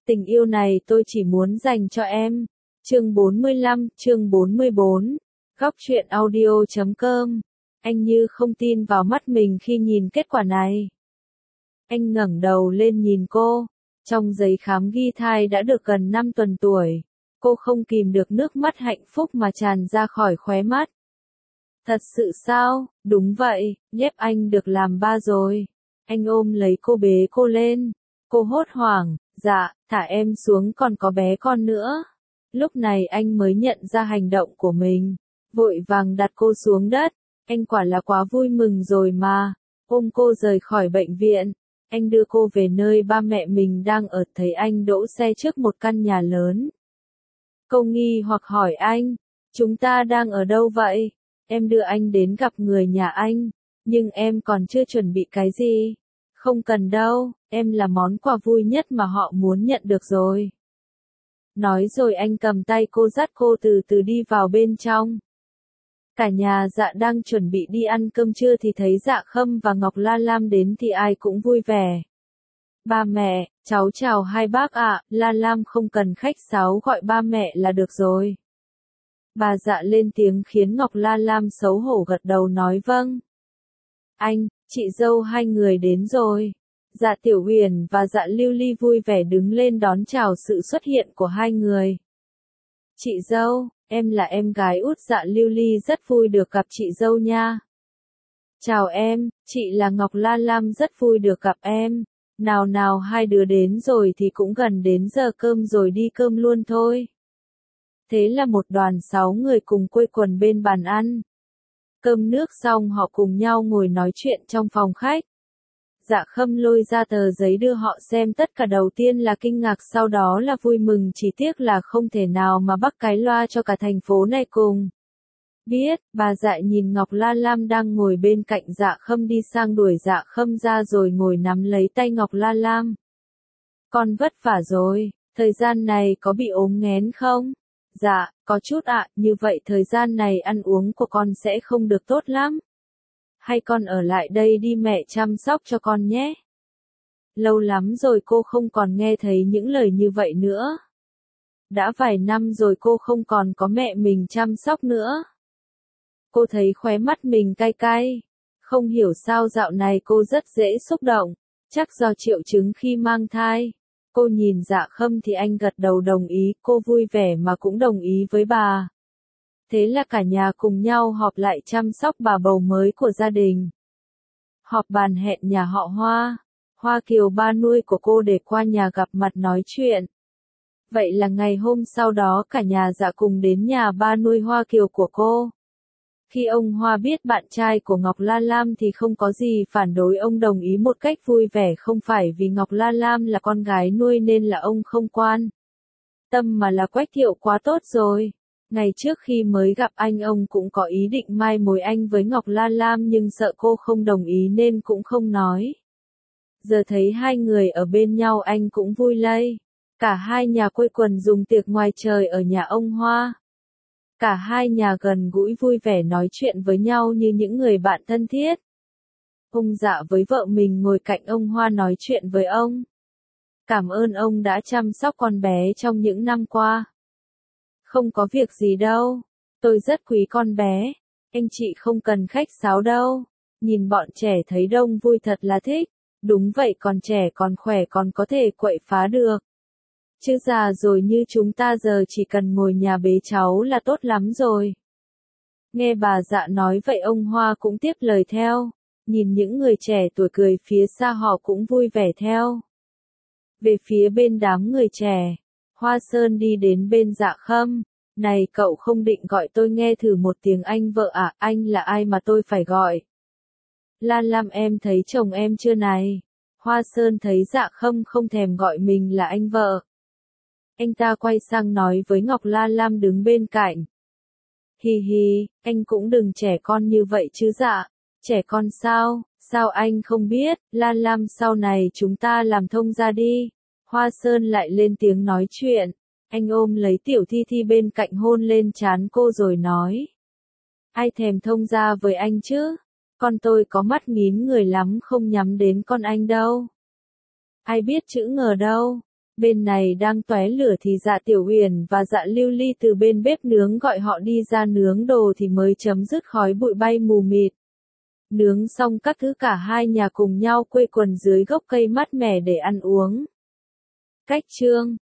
Tình yêu này tôi chỉ muốn dành cho em. Chương 45, chương 44. Góc truyện audio.com. Anh như không tin vào mắt mình khi nhìn kết quả này. Anh ngẩng đầu lên nhìn cô. Trong giấy khám ghi thai đã được gần 5 tuần tuổi. Cô không kìm được nước mắt hạnh phúc mà tràn ra khỏi khóe mắt. Thật sự sao? Đúng vậy, Nhếp anh được làm ba rồi. Anh ôm lấy cô bế cô lên. Cô hốt hoảng, dạ, thả em xuống còn có bé con nữa. Lúc này anh mới nhận ra hành động của mình. Vội vàng đặt cô xuống đất. Anh quả là quá vui mừng rồi mà. Ôm cô rời khỏi bệnh viện. Anh đưa cô về nơi ba mẹ mình đang ở, thấy anh đỗ xe trước một căn nhà lớn. Cô nghi hoặc hỏi anh, chúng ta đang ở đâu vậy? Em đưa anh đến gặp người nhà anh, nhưng em còn chưa chuẩn bị cái gì. Không cần đâu, em là món quà vui nhất mà họ muốn nhận được rồi. Nói rồi anh cầm tay cô dắt cô từ từ đi vào bên trong. Cả nhà Dạ đang chuẩn bị đi ăn cơm trưa thì thấy Dạ Khâm và Ngọc La Lam đến thì ai cũng vui vẻ. Ba mẹ, cháu chào hai bác ạ, La Lam không cần khách sáo gọi ba mẹ là được rồi. Bà Dạ lên tiếng khiến Ngọc La Lam xấu hổ gật đầu nói vâng. Anh, chị dâu hai người đến rồi. Dạ Tiểu Huyền và Dạ Lưu Ly vui vẻ đứng lên đón chào sự xuất hiện của hai người. Chị dâu, em là em gái út Dạ Lưu Ly rất vui được gặp chị dâu nha. Chào em, chị là Ngọc La Lam rất vui được gặp em. Nào nào hai đứa đến rồi thì cũng gần đến giờ cơm rồi đi cơm luôn thôi. Thế là một đoàn 6 người cùng quây quần bên bàn ăn. Cơm nước xong họ cùng nhau ngồi nói chuyện trong phòng khách. Dạ Khâm lôi ra tờ giấy đưa họ xem, tất cả đầu tiên là kinh ngạc, sau đó là vui mừng, chỉ tiếc là không thể nào mà bắc cái loa cho cả thành phố này cùng biết. Bà Dạ nhìn Ngọc La Lam đang ngồi bên cạnh Dạ Khâm đi sang đuổi Dạ Khâm ra rồi ngồi nắm lấy tay Ngọc La Lam. Con vất vả rồi, thời gian này có bị ốm nghén không? Dạ, có chút ạ, như vậy thời gian này ăn uống của con sẽ không được tốt lắm. Hay con ở lại đây đi, mẹ chăm sóc cho con nhé. Lâu lắm rồi cô không còn nghe thấy những lời như vậy nữa. Đã vài năm rồi cô không còn có mẹ mình chăm sóc nữa. Cô thấy khóe mắt mình cay cay. Không hiểu sao dạo này cô rất dễ xúc động. Chắc do triệu chứng khi mang thai. Cô nhìn Dạ Khâm thì anh gật đầu đồng ý, cô vui vẻ mà cũng đồng ý với bà. Thế là cả nhà cùng nhau họp lại chăm sóc bà bầu mới của gia đình. Họp bàn hẹn nhà họ Hoa. Hoa Kiều ba nuôi của cô để qua nhà gặp mặt nói chuyện. Vậy là ngày hôm sau đó cả nhà Dạ cùng đến nhà ba nuôi Hoa Kiều của cô. Khi ông Hoa biết bạn trai của Ngọc La Lam thì không có gì phản đối, ông đồng ý một cách vui vẻ, không phải vì Ngọc La Lam là con gái nuôi nên là ông không quan tâm mà là Quách Thiệu quá tốt rồi. Ngày trước khi mới gặp anh ông cũng có ý định mai mối anh với Ngọc La Lam nhưng sợ cô không đồng ý nên cũng không nói. Giờ thấy hai người ở bên nhau anh cũng vui lây. Cả hai nhà quây quần dùng tiệc ngoài trời ở nhà ông Hoa. Cả hai nhà gần gũi vui vẻ nói chuyện với nhau như những người bạn thân thiết. Ông Dạ với vợ mình ngồi cạnh ông Hoa nói chuyện với ông. Cảm ơn ông đã chăm sóc con bé trong những năm qua. Không có việc gì đâu. Tôi rất quý con bé. Anh chị không cần khách sáo đâu. Nhìn bọn trẻ thấy đông vui thật là thích. Đúng vậy, còn trẻ còn khỏe còn có thể quậy phá được. Chứ già rồi như chúng ta giờ chỉ cần ngồi nhà bế cháu là tốt lắm rồi. Nghe bà Dạ nói vậy ông Hoa cũng tiếp lời theo. Nhìn những người trẻ tuổi cười phía xa họ cũng vui vẻ theo. Về phía bên đám người trẻ, Hoa Sơn đi đến bên Dạ Khâm. Này cậu không định gọi tôi nghe thử một tiếng anh vợ à, anh là ai mà tôi phải gọi? La Lam em thấy chồng em chưa này? Hoa Sơn thấy Dạ Khâm không thèm gọi mình là anh vợ. Anh ta quay sang nói với Ngọc La Lam đứng bên cạnh. Hi hi, anh cũng đừng trẻ con như vậy chứ Dạ. Trẻ con sao, sao anh không biết, La Lam sau này chúng ta làm thông gia đi. Hoa Sơn lại lên tiếng nói chuyện. Anh ôm lấy Tiểu Thi Thi bên cạnh hôn lên trán cô rồi nói. Ai thèm thông gia với anh chứ? Con tôi có mắt nghiến người lắm, không nhắm đến con anh đâu. Ai biết chữ ngờ đâu. Bên này đang tóe lửa thì Dạ Tiểu Uyển và Dạ Lưu Ly từ bên bếp nướng gọi họ đi ra nướng đồ thì mới chấm dứt khói bụi bay mù mịt. Nướng xong các thứ cả hai nhà cùng nhau quây quần dưới gốc cây mát mẻ để ăn uống. Cách chương